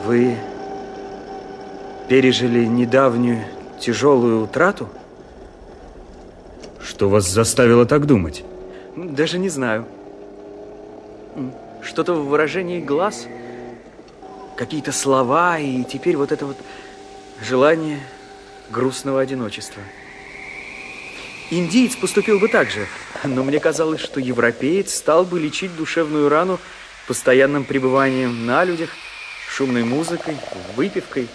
Вы пережили недавнюю тяжелую утрату? Что вас заставило так думать? Даже не знаю. Что-то в выражении глаз, какие-то слова, и теперь вот это вот желание грустного одиночества. Индиец поступил бы так же, но мне казалось, что европеец стал бы лечить душевную рану постоянным пребыванием на людях, шумной музыкой, выпивкой.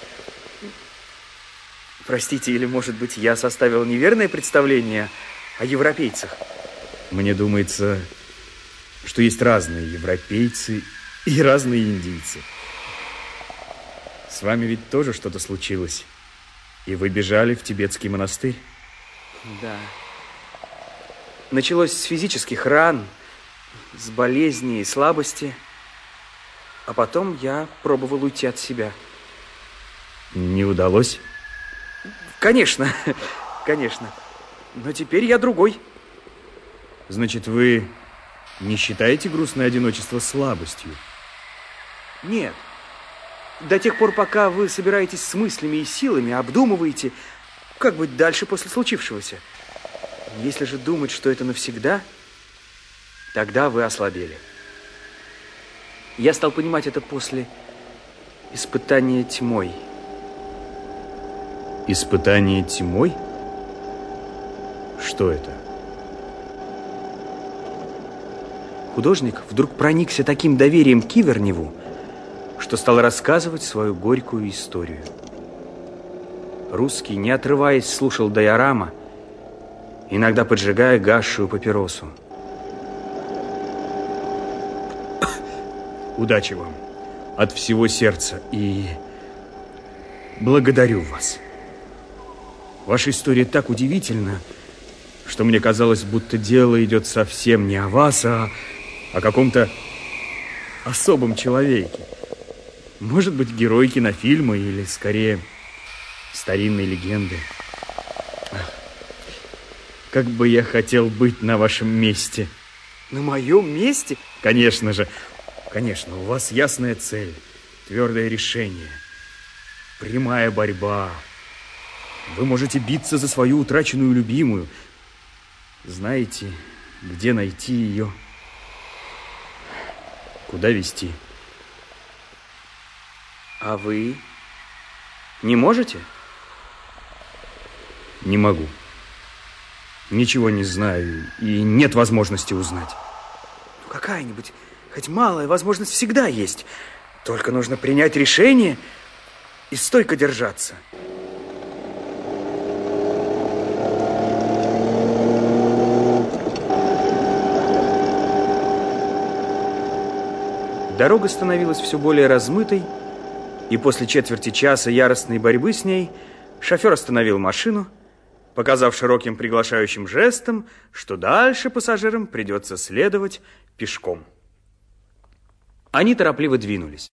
Простите, или, может быть, я составил неверное представление о европейцах? Мне думается, что есть разные европейцы и разные индийцы. С вами ведь тоже что-то случилось, и вы бежали в тибетский монастырь? Да. Началось с физических ран, с болезней и слабости, а потом я пробовал уйти от себя. Не удалось? Конечно, конечно. Но теперь я другой. Значит, вы не считаете грустное одиночество слабостью? Нет. До тех пор, пока вы собираетесь с мыслями и силами, обдумываете, как быть дальше после случившегося. Если же думать, что это навсегда, тогда вы ослабели. Я стал понимать это после испытания тьмой. Испытание тьмой? Что это? Художник вдруг проникся таким доверием к Иверневу, что стал рассказывать свою горькую историю. Русский, не отрываясь, слушал Дайорама, иногда поджигая гасшую папиросу. Удачи вам от всего сердца и благодарю вас. Ваша история так удивительна, что мне казалось, будто дело идет совсем не о вас, а о каком-то особом человеке. Может быть, герой кинофильма или, скорее, старинной легенды. Как бы я хотел быть на вашем месте. На моем месте? Конечно же. Конечно, у вас ясная цель, твердое решение, прямая борьба. Вы можете биться за свою утраченную любимую. Знаете, где найти ее, куда вести. А вы не можете? Не могу. Ничего не знаю, и нет возможности узнать. Ну, какая-нибудь, хоть малая возможность всегда есть. Только нужно принять решение и стойко держаться. Дорога становилась все более размытой, и после четверти часа яростной борьбы с ней шофер остановил машину, показав широким приглашающим жестом, что дальше пассажирам придется следовать пешком. Они торопливо двинулись.